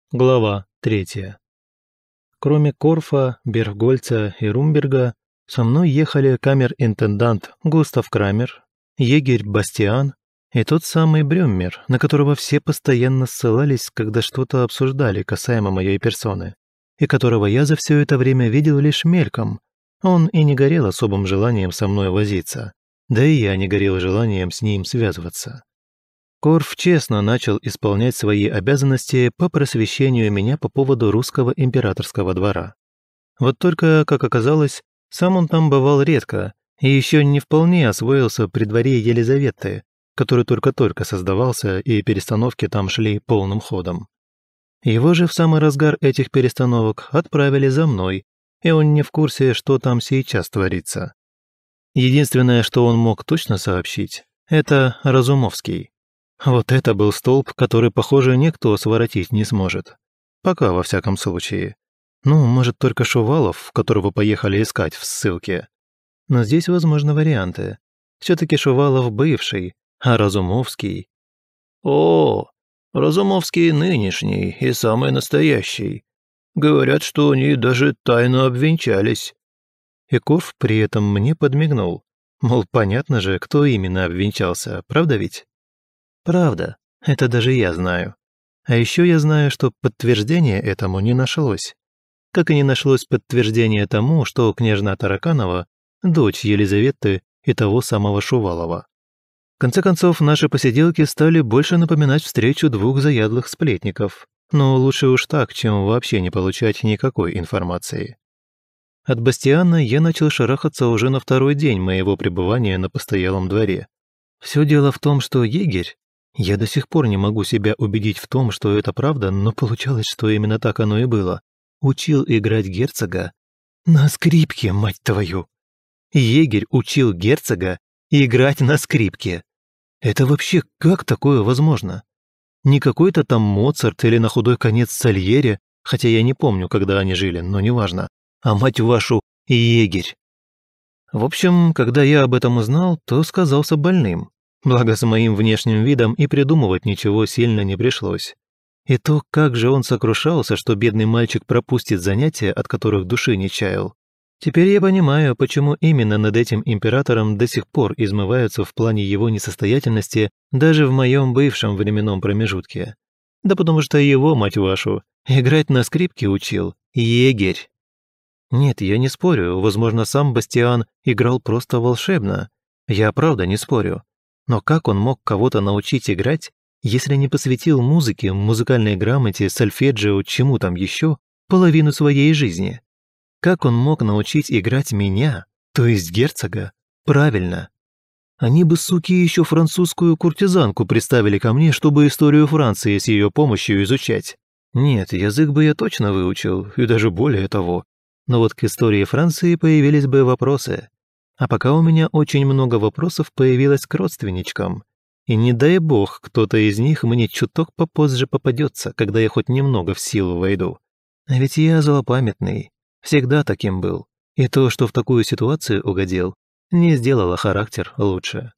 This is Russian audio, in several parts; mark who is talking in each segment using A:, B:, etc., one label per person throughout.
A: Глава 3. Кроме Корфа, Берггольца и Румберга, со мной ехали камер-интендант Густав Крамер, егерь Бастиан и тот самый Брюммер, на которого все постоянно ссылались, когда что-то обсуждали касаемо моей персоны, и которого я за все это время видел лишь мельком. Он и не горел особым желанием со мной возиться, да и я не горел желанием с ним связываться. Корф честно начал исполнять свои обязанности по просвещению меня по поводу русского императорского двора. Вот только, как оказалось, сам он там бывал редко и еще не вполне освоился при дворе Елизаветы, который только-только создавался, и перестановки там шли полным ходом. Его же в самый разгар этих перестановок отправили за мной, и он не в курсе, что там сейчас творится. Единственное, что он мог точно сообщить, это Разумовский. Вот это был столб, который, похоже, никто своротить не сможет. Пока, во всяком случае. Ну, может, только Шувалов, которого поехали искать в ссылке. Но здесь возможны варианты. Все-таки Шувалов бывший, а Разумовский...
B: О, Разумовский нынешний и самый настоящий. Говорят, что они даже тайно обвенчались.
A: И Корф при этом мне подмигнул. Мол, понятно же, кто именно обвенчался, правда ведь? Правда, это даже я знаю. А еще я знаю, что подтверждения этому не нашлось. Как и не нашлось подтверждения тому, что княжна Тараканова – дочь Елизаветы и того самого Шувалова. В конце концов, наши посиделки стали больше напоминать встречу двух заядлых сплетников, но лучше уж так, чем вообще не получать никакой информации. От Бастиана я начал шарахаться уже на второй день моего пребывания на постоялом дворе. Все дело в том, что егерь... Я до сих пор не могу себя убедить в том, что это правда, но получалось, что именно так оно и было. Учил играть герцога на скрипке, мать твою. Егерь учил герцога играть на скрипке. Это вообще как такое возможно? Не какой-то там Моцарт или на худой конец Сальери, хотя я не помню, когда они жили, но неважно. А мать вашу, егерь. В общем, когда я об этом узнал, то сказался больным. Благо, с моим внешним видом и придумывать ничего сильно не пришлось. И то, как же он сокрушался, что бедный мальчик пропустит занятия, от которых души не чаял. Теперь я понимаю, почему именно над этим императором до сих пор измываются в плане его несостоятельности даже в моем бывшем временном промежутке. Да потому что его, мать вашу, играть на скрипке учил егерь. Нет, я не спорю, возможно, сам Бастиан играл просто волшебно. Я правда не спорю. Но как он мог кого-то научить играть, если не посвятил музыке, музыкальной грамоте, сольфеджио, чему там еще, половину своей жизни? Как он мог научить играть меня, то есть герцога, правильно? Они бы, суки, еще французскую куртизанку приставили ко мне, чтобы историю Франции с ее помощью изучать. Нет, язык бы я точно выучил, и даже более того. Но вот к истории Франции появились бы вопросы. А пока у меня очень много вопросов появилось к родственничкам. И не дай бог, кто-то из них мне чуток попозже попадется, когда я хоть немного в силу войду. А ведь я злопамятный, всегда таким был. И то, что в такую ситуацию угодил, не сделало характер лучше.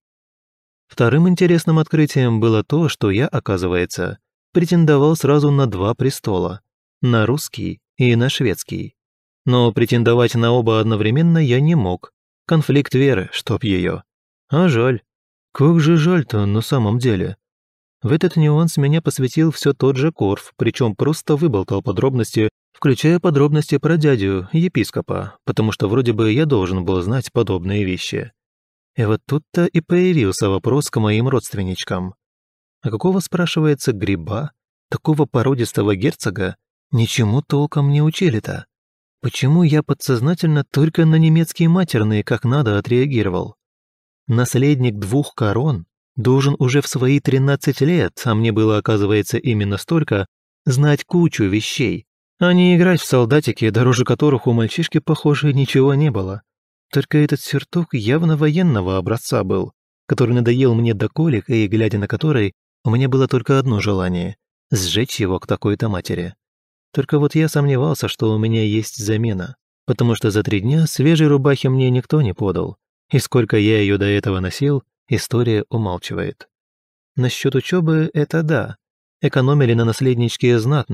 A: Вторым интересным открытием было то, что я, оказывается, претендовал сразу на 2 престола. На русский и на шведский. Но претендовать на оба одновременно я не мог. Конфликт веры, чтоб ее. А жаль. Как же жаль-то на самом деле. В этот нюанс меня посвятил все тот же Корф, причем просто выболтал подробности, включая подробности про дядю, епископа, потому что вроде бы я должен был знать подобные вещи. И вот тут-то и появился вопрос к моим родственничкам. А какого, спрашивается, гриба, такого породистого герцога, ничему толком не учили-то? Почему я подсознательно только на немецкие матерные как надо отреагировал? Наследник 2 корон должен уже в свои 13 лет, а мне было, оказывается, именно столько, знать кучу вещей, а не играть в солдатики, дороже которых у мальчишки, похоже, ничего не было. Только этот сюртук явно военного образца был, который надоел мне до колик и, глядя на который, у меня было только одно желание – сжечь его к такой-то матери. Только вот я сомневался, что у меня есть замена, потому что за 3 дня свежей рубахи мне никто не подал, и сколько я ее до этого носил, история умалчивает. Насчет учебы – это да, экономили на наследничке знатно,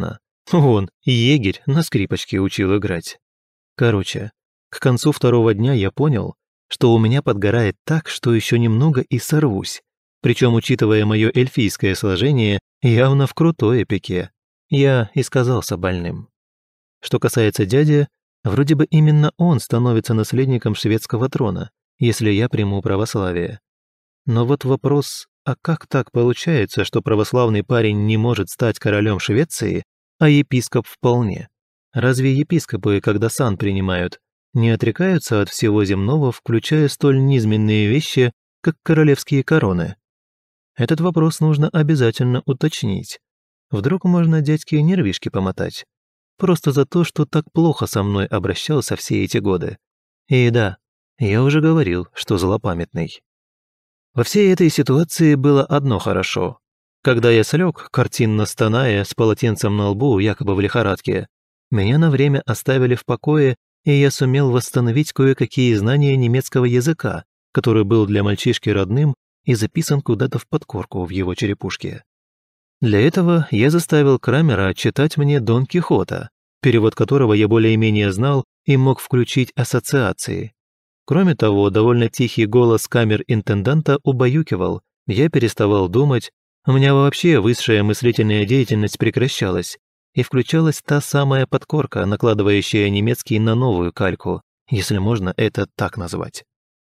A: Вон, егерь на скрипочке учил играть. Короче, к концу второго дня я понял, что у меня подгорает так, что еще немного и сорвусь. Причем, учитывая мое эльфийское сложение, явно в крутой пике. Я и сказался больным. Что касается дяди, вроде бы именно он становится наследником шведского трона, если я приму православие. Но вот вопрос, а как так получается, что православный парень не может стать королем Швеции, а епископ вполне? Разве епископы, когда сан принимают, не отрекаются от всего земного, включая столь низменные вещи, как королевские короны? Этот вопрос нужно обязательно уточнить. Вдруг можно дядьке нервишки помотать. Просто за то, что так плохо со мной обращался все эти годы. И да, я уже говорил, что злопамятный. Во всей этой ситуации было одно хорошо. Когда я слег, картинно стоная, с полотенцем на лбу, якобы в лихорадке, меня на время оставили в покое, и я сумел восстановить кое-какие знания немецкого языка, который был для мальчишки родным и записан куда-то в подкорку в его черепушке. Для этого я заставил Крамера читать мне Дон Кихота, перевод которого я более-менее знал и мог включить ассоциации. Кроме того, довольно тихий голос камер-интенданта убаюкивал, я переставал думать, у меня вообще высшая мыслительная деятельность прекращалась, и включалась та самая подкорка, накладывающая немецкий на новую кальку, если можно это так назвать.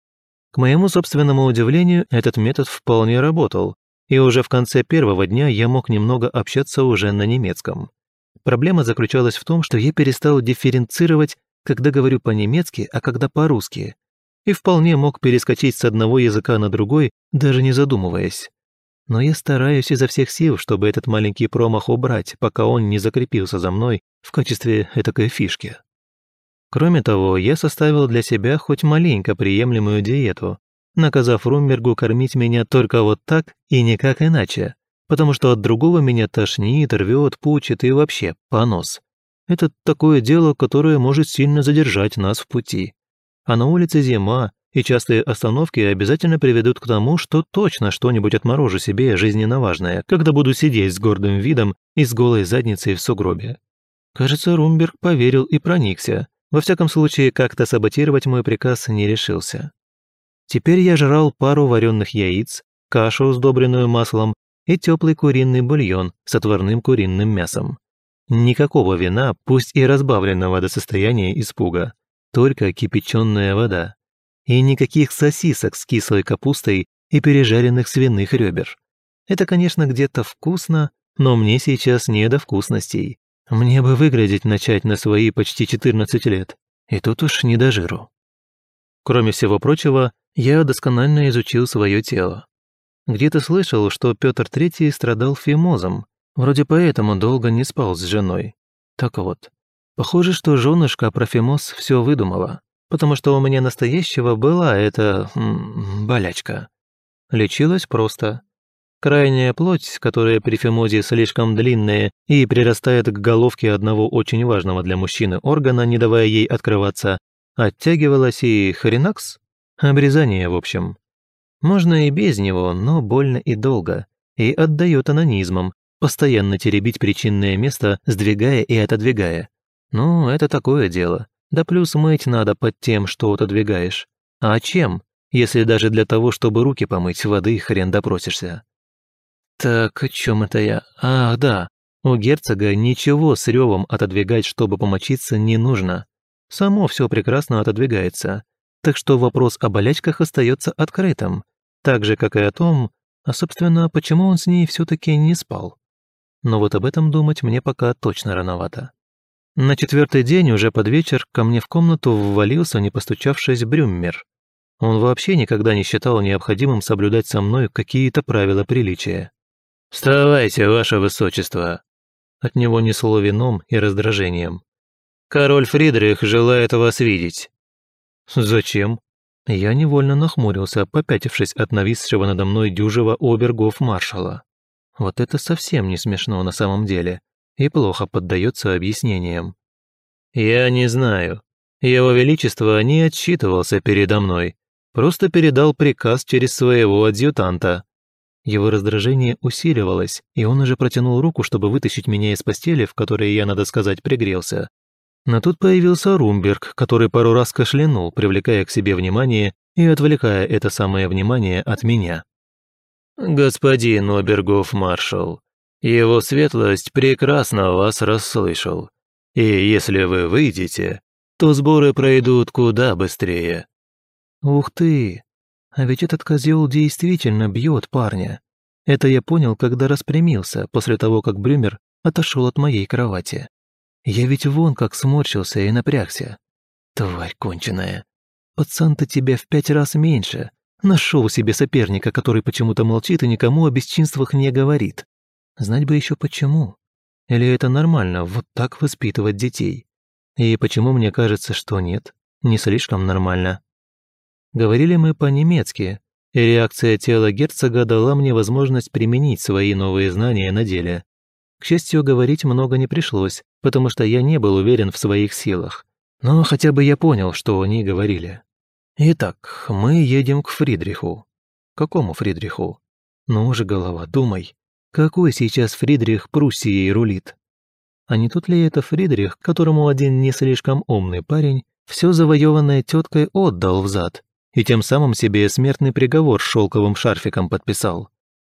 A: К моему собственному удивлению, этот метод вполне работал, и уже в конце первого дня я мог немного общаться уже на немецком. Проблема заключалась в том, что я перестал дифференцировать, когда говорю по-немецки, а когда по-русски, и вполне мог перескочить с одного языка на другой, даже не задумываясь. Но я стараюсь изо всех сил, чтобы этот маленький промах убрать, пока он не закрепился за мной в качестве этакой фишки. Кроме того, я составил для себя хоть маленько приемлемую диету, наказав Румбергу кормить меня только вот так и никак иначе, потому что от другого меня тошнит, рвет, пучит и вообще понос. Это такое дело, которое может сильно задержать нас в пути. А на улице зима, и частые остановки обязательно приведут к тому, что точно что-нибудь отморожу себе жизненно важное, когда буду сидеть с гордым видом и с голой задницей в сугробе. Кажется, Румберг поверил и проникся. Во всяком случае, как-то саботировать мой приказ не решился. Теперь я жрал пару вареных яиц, кашу, сдобренную маслом, и теплый куриный бульон с отварным куриным мясом. Никакого вина, пусть и разбавленного до состояния испуга. Только кипяченая вода. И никаких сосисок с кислой капустой и пережаренных свиных ребер. Это, конечно, где-то вкусно, но мне сейчас не до вкусностей. Мне бы выглядеть начать на свои почти 14 лет. И тут уж не до жиру. Кроме всего прочего, я досконально изучил свое тело. Где-то слышал, что Петр III страдал фимозом. Вроде поэтому долго не спал с женой. Так вот. Похоже, что женушка про фимоз все выдумала, потому что у меня настоящего была эта болячка. Лечилась просто. Крайняя плоть, которая при фимозе слишком длинная и прирастает к головке одного очень важного для мужчины органа, не давая ей открываться, оттягивалась и хренакс. Обрезание, в общем. Можно и без него, но больно и долго, и отдает анонизмом, постоянно теребить причинное место, сдвигая и отодвигая. Ну, это такое дело. Да плюс мыть надо под тем, что отодвигаешь. А чем, если даже для того, чтобы руки помыть, воды хрен допросишься? Так, о чем это я? Ах, да. У герцога ничего с ревом отодвигать, чтобы помочиться, не нужно. Само все прекрасно отодвигается. Так что вопрос о болячках остается открытым. Так же, как и о том, а, собственно, почему он с ней все-таки не спал. Но вот об этом думать мне пока точно рановато. На четвертый день, уже под вечер, ко мне в комнату ввалился, не постучавшись, Брюммер. Он вообще никогда не считал необходимым соблюдать со мной какие-то правила приличия. «Вставайте, ваше высочество!» От него несло вином и раздражением. «Король Фридрих желает вас видеть». «Зачем?» Я невольно нахмурился, попятившись от нависшего надо мной дюжего обергов-маршала. Вот это совсем не смешно на самом деле и плохо поддается объяснениям. «Я не знаю. Его Величество не отчитывался передо мной, просто передал приказ через своего адъютанта». Его раздражение усиливалось, и он уже протянул руку, чтобы вытащить меня из постели, в которой я, надо сказать, пригрелся. Но тут появился Румберг, который пару раз кашлянул, привлекая к себе внимание и отвлекая это самое внимание от меня. «Господин обергов-маршал, его светлость прекрасно вас расслышал. И если вы выйдете, то сборы пройдут куда быстрее». Ух ты! А ведь этот козел действительно бьет парня. Это я понял, когда распрямился, после того, как Брюмер отошел от моей кровати. Я ведь вон как сморщился и напрягся. Тварь конченая. Пацан-то тебя в 5 раз меньше. Нашел себе соперника, который почему-то молчит и никому о бесчинствах не говорит. Знать бы еще почему. Или это нормально, вот так воспитывать детей? И почему мне кажется, что нет, не слишком нормально? Говорили мы по-немецки, и реакция тела герцога дала мне возможность применить свои новые знания на деле. К счастью, говорить много не пришлось, потому что я не был уверен в своих силах. Но хотя бы я понял, что они говорили. Итак, мы едем к Фридриху. Какому Фридриху? Ну же, голова, думай. Какой сейчас Фридрих Пруссией рулит? А не тот ли это Фридрих, которому один не слишком умный парень все завоеванное теткой отдал взад и тем самым себе смертный приговор шелковым шарфиком подписал?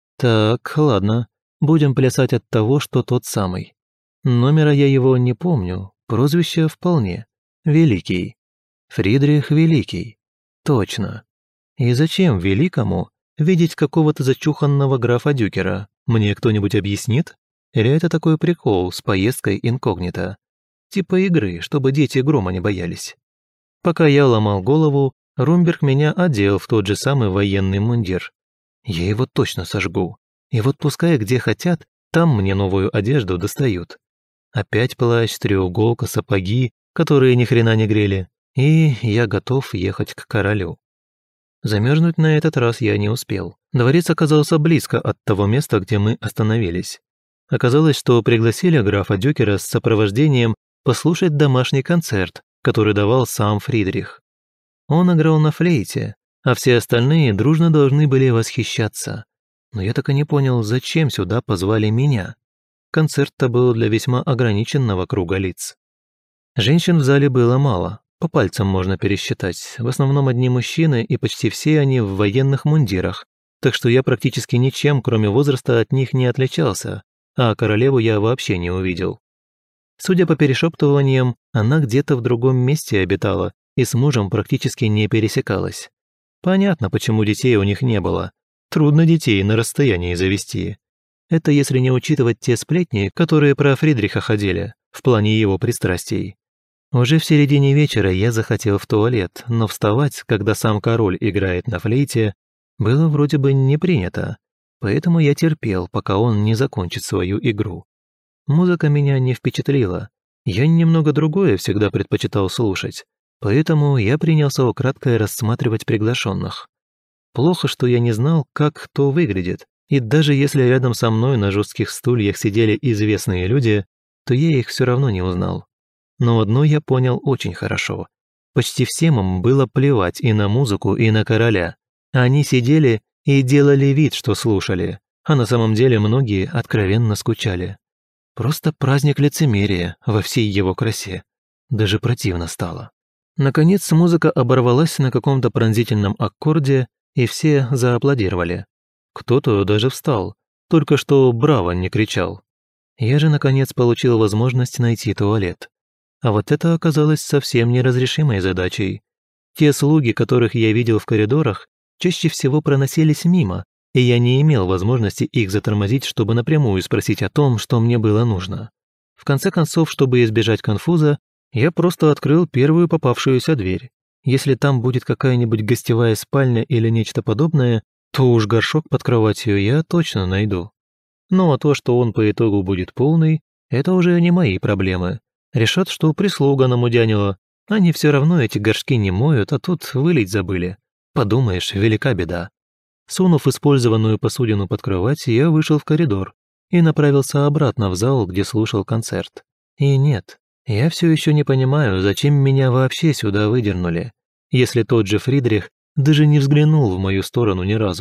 A: Так, ладно, будем плясать от того, что тот самый. Номера я его не помню, прозвище вполне. Великий. Фридрих Великий. Точно. И зачем Великому видеть какого-то зачуханного графа Дюкера? Мне кто-нибудь объяснит? Или это такой прикол с поездкой инкогнито? Типа игры, чтобы дети грома не боялись. Пока я ломал голову, Румберг меня одел в тот же самый военный мундир. Я его точно сожгу. И вот пускай где хотят, там мне новую одежду достают. Опять плащ, треуголка, сапоги, которые ни хрена не грели. И я готов ехать к королю. Замерзнуть на этот раз я не успел. Дворец оказался близко от того места, где мы остановились. Оказалось, что пригласили графа Дюкера с сопровождением послушать домашний концерт, который давал сам Фридрих. Он играл на флейте, а все остальные дружно должны были восхищаться. Но я так и не понял, зачем сюда позвали меня. Концерт-то был для весьма ограниченного круга лиц. Женщин в зале было мало, по пальцам можно пересчитать, в основном одни мужчины, и почти все они в военных мундирах, так что я практически ничем, кроме возраста, от них не отличался, а королеву я вообще не увидел. Судя по перешептываниям, она где-то в другом месте обитала и с мужем практически не пересекалась. Понятно, почему детей у них не было. Трудно детей на расстоянии завести. Это если не учитывать те сплетни, которые про Фридриха ходили, в плане его пристрастий. Уже в середине вечера я захотел в туалет, но вставать, когда сам король играет на флейте, было вроде бы не принято, поэтому я терпел, пока он не закончит свою игру. Музыка меня не впечатлила, я немного другое всегда предпочитал слушать, поэтому я принялся украдкой рассматривать приглашенных. Плохо, что я не знал, как кто выглядит, и даже если рядом со мной на жестких стульях сидели известные люди, то я их все равно не узнал. Но одно я понял очень хорошо. Почти всем им было плевать и на музыку, и на короля. Они сидели и делали вид, что слушали, а на самом деле многие откровенно скучали. Просто праздник лицемерия во всей его красе. Даже противно стало. Наконец музыка оборвалась на каком-то пронзительном аккорде, и все зааплодировали. Кто-то даже встал, только что «Браво!» не кричал. Я же, наконец, получил возможность найти туалет. А вот это оказалось совсем неразрешимой задачей. Те слуги, которых я видел в коридорах, чаще всего проносились мимо, и я не имел возможности их затормозить, чтобы напрямую спросить о том, что мне было нужно. В конце концов, чтобы избежать конфуза, я просто открыл первую попавшуюся дверь. Если там будет какая-нибудь гостевая спальня или нечто подобное, то уж горшок под кроватью я точно найду. Ну а то, что он по итогу будет полный, это уже не мои проблемы. Решат, что прислуга намудянила. Они все равно эти горшки не моют, а тут вылить забыли. Подумаешь, велика беда. Сунув использованную посудину под кровать, я вышел в коридор и направился обратно в зал, где слушал концерт. И нет, я все еще не понимаю, зачем меня вообще сюда выдернули, если тот же Фридрих даже не взглянул в мою сторону ни разу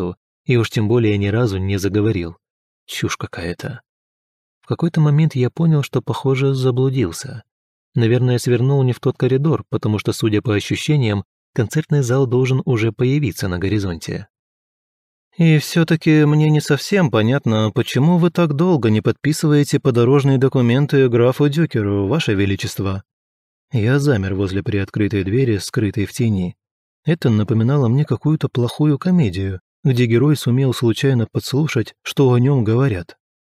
A: и уж тем более ни разу не заговорил. Чушь какая-то. В какой-то момент я понял, что, похоже, заблудился. Наверное, свернул не в тот коридор, потому что, судя по ощущениям, концертный зал должен уже появиться на горизонте. «И все-таки мне не совсем понятно, почему вы так долго не подписываете подорожные документы графу Дюкеру, Ваше Величество?» Я замер возле приоткрытой двери, скрытой в тени. Это напоминало мне какую-то плохую комедию, где герой сумел случайно подслушать, что о нем говорят.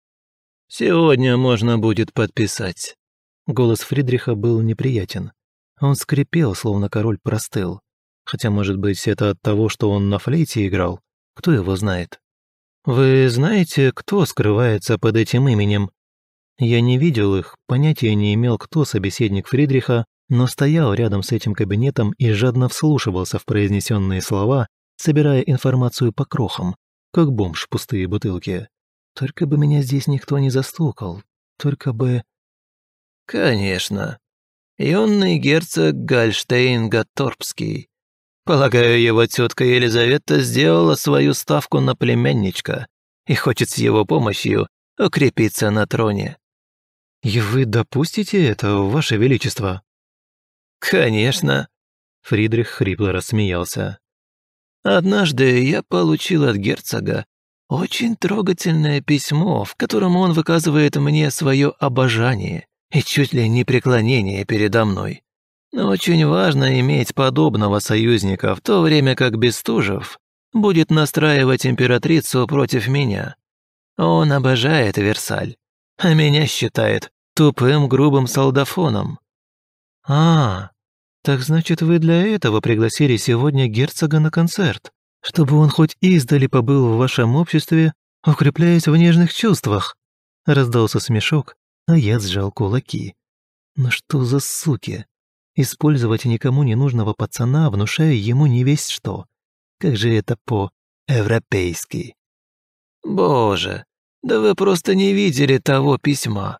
B: «Сегодня можно будет подписать».
A: Голос Фридриха был неприятен. Он скрипел, словно король простыл. Хотя, может быть, это от того, что он на флейте играл? Кто его знает? «Вы знаете, кто скрывается под этим именем?» Я не видел их, понятия не имел, кто собеседник Фридриха, но стоял рядом с этим кабинетом и жадно вслушивался в произнесенные слова, собирая информацию по крохам, как бомж в пустые бутылки. Только бы меня здесь никто не застукал, только бы...
B: «Конечно. Юный герцог Гольштейн-Гатторпский. Полагаю, его тетка Елизавета сделала свою ставку на племянничка и хочет с его помощью укрепиться на троне».
A: «И вы допустите это, Ваше Величество?»
B: «Конечно», — Фридрих хрипло рассмеялся. «Однажды я получил от герцога очень трогательное письмо, в котором он выказывает мне свое обожание и чуть ли не преклонение передо мной. Но очень важно иметь подобного союзника, в то время как Бестужев будет настраивать императрицу против меня. Он обожает Версаль, а меня считает тупым грубым солдафоном».
A: «А, так значит, вы для этого пригласили сегодня герцога на концерт, чтобы он хоть издали побыл в вашем обществе, укрепляясь в нежных чувствах?» Раздался смешок, а я сжал кулаки. «Ну что за суки? Использовать никому не нужного пацана, внушая ему не весть что. Как же это по-европейски?»
B: «Боже, да вы просто не видели того письма.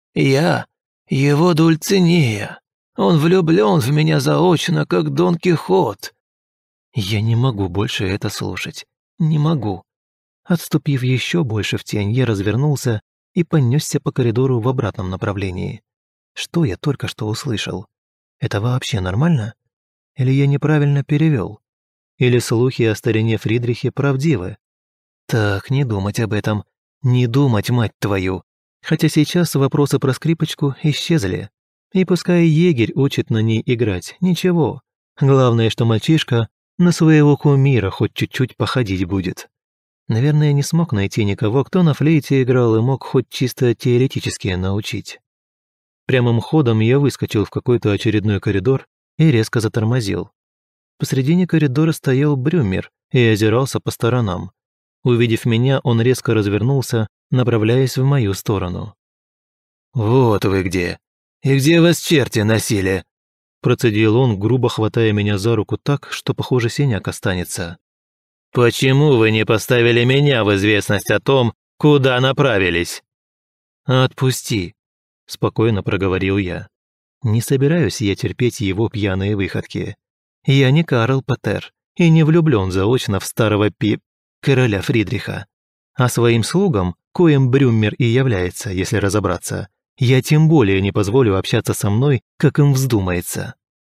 B: Я его Дульцинея. Он влюблен в меня заочно, как Дон Кихот».
A: Я не могу больше это слушать. Не могу. Отступив еще больше в тень, я развернулся и понесся по коридору в обратном направлении. Что я только что услышал? Это вообще нормально? Или я неправильно перевел? Или слухи о старине Фридрихе правдивы? Так, не думать об этом. Не думать, мать твою. Хотя сейчас вопросы про скрипочку исчезли. И пускай егерь учит на ней играть, ничего. Главное, что мальчишка на своего кумира хоть чуть-чуть походить будет. Наверное, не смог найти никого, кто на флейте играл и мог хоть чисто теоретически научить. Прямым ходом я выскочил в какой-то очередной коридор и резко затормозил. Посредине коридора стоял Брюмер и озирался по сторонам. Увидев меня, он резко развернулся, направляясь в мою сторону.
B: «Вот вы где! И где вас черти носили?»
A: Процедил он, грубо хватая меня за руку так, что, похоже, синяк останется.
B: «Почему вы не поставили меня в известность о том, куда направились?»
A: «Отпусти», — спокойно проговорил я. «Не собираюсь я терпеть его пьяные выходки. Я не Карл Патер и не влюблен заочно в старого короля Фридриха. А своим слугам, коим Брюмер и является, если разобраться, я тем более не позволю общаться со мной, как им вздумается».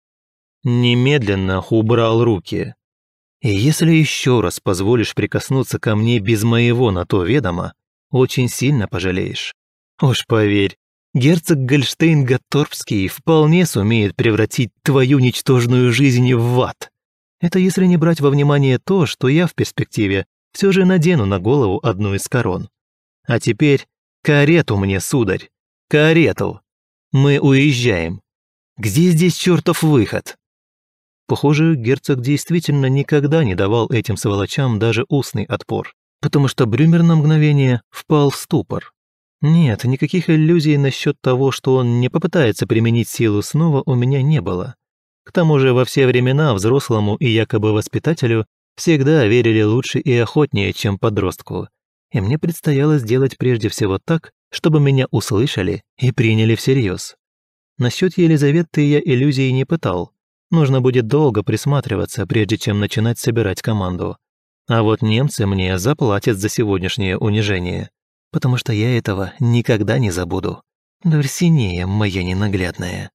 A: Немедленно убрал руки. «И если еще раз позволишь прикоснуться ко мне без моего на то ведома, очень сильно пожалеешь. Уж поверь, герцог Гольштейн-Гатторпский вполне сумеет превратить твою ничтожную жизнь в ад. Это если не брать во внимание то, что я в перспективе все же надену на голову одну из корон. А теперь карету мне, сударь, карету. Мы уезжаем. Где здесь чертов выход?» Похоже, герцог действительно никогда не давал этим сволочам даже устный отпор, потому что Брюмер на мгновение впал в ступор. Нет, никаких иллюзий насчет того, что он не попытается применить силу снова, у меня не было. К тому же во все времена взрослому и якобы воспитателю всегда верили лучше и охотнее, чем подростку. И мне предстояло сделать прежде всего так, чтобы меня услышали и приняли всерьез. Насчет Елизаветы я иллюзий не пытал. Нужно будет долго присматриваться, прежде чем начинать собирать команду. А вот немцы мне заплатят за сегодняшнее унижение, потому что я этого никогда не забуду. Дульсинея моя ненаглядная.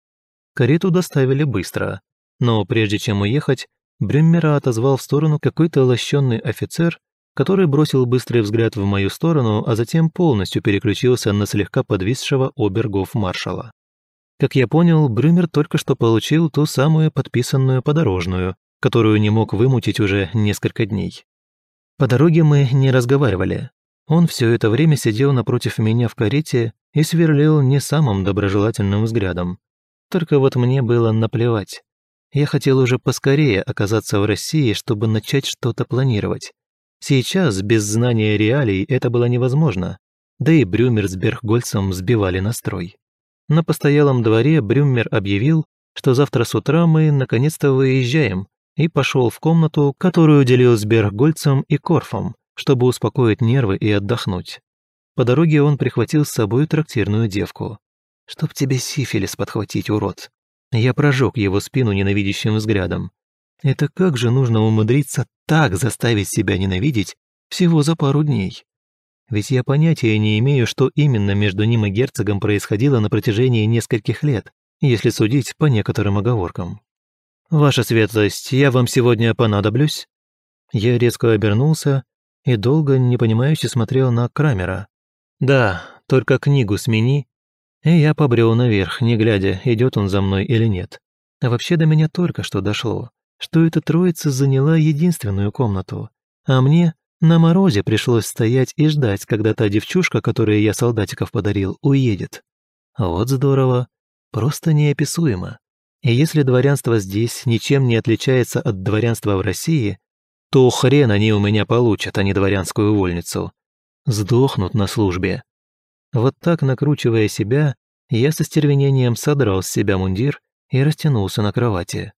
A: Карету доставили быстро, но прежде чем уехать, Брюммера отозвал в сторону какой-то лощеный офицер, который бросил быстрый взгляд в мою сторону, а затем полностью переключился на слегка подвисшего обергоф-маршала. Как я понял, Брюмер только что получил ту самую подписанную подорожную, которую не мог вымутить уже несколько дней. По дороге мы не разговаривали. Он все это время сидел напротив меня в карете и сверлил не самым доброжелательным взглядом. Только вот мне было наплевать. Я хотел уже поскорее оказаться в России, чтобы начать что-то планировать. Сейчас, без знания реалий, это было невозможно. Да и Брюмер с Берггольцем сбивали настрой. На постоялом дворе Брюмер объявил, что завтра с утра мы наконец-то выезжаем, и пошел в комнату, которую делил с Берггольцем и Корфом, чтобы успокоить нервы и отдохнуть. По дороге он прихватил с собой трактирную девку. «Чтоб тебе сифилис подхватить, урод!» Я прожег его спину ненавидящим взглядом. Это как же нужно умудриться так заставить себя ненавидеть всего за пару дней? Ведь я понятия не имею, что именно между ним и герцогом происходило на протяжении нескольких лет, если судить по некоторым оговоркам. «Ваша светлость, я вам сегодня понадоблюсь?» Я резко обернулся и долго непонимающе смотрел на Крамера. «Да, только книгу смени». И я побрел наверх, не глядя, идет он за мной или нет. А вообще до меня только что дошло, что эта троица заняла единственную комнату, а мне на морозе пришлось стоять и ждать, когда та девчушка, которой я солдатиков подарил, уедет. Вот здорово, просто неописуемо. И если дворянство здесь ничем не отличается от дворянства в России, то хрен они у меня получат, а не дворянскую вольницу. Сдохнут на службе. Вот так, накручивая себя, я со стервенением содрал с себя мундир и растянулся на кровати.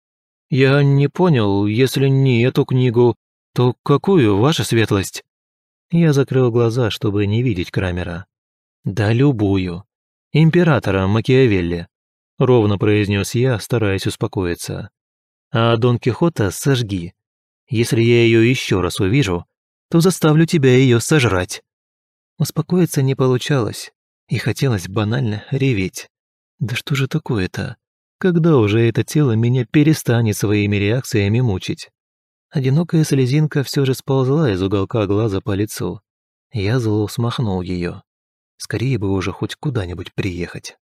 A: «Я не понял, если не эту книгу, то какую, ваша светлость?» Я закрыл глаза, чтобы не видеть Крамера. «Да любую. Императора Макиавелли», — ровно произнес я, стараясь успокоиться. «А Дон Кихота сожги. Если я ее еще раз увижу, то заставлю тебя ее сожрать». Успокоиться не получалось, и хотелось банально реветь. Да что же такое-то? Когда уже это тело меня перестанет своими реакциями мучить? Одинокая слезинка все же сползла из уголка глаза по лицу. Я зло смахнул ее. Скорее бы уже хоть куда-нибудь приехать.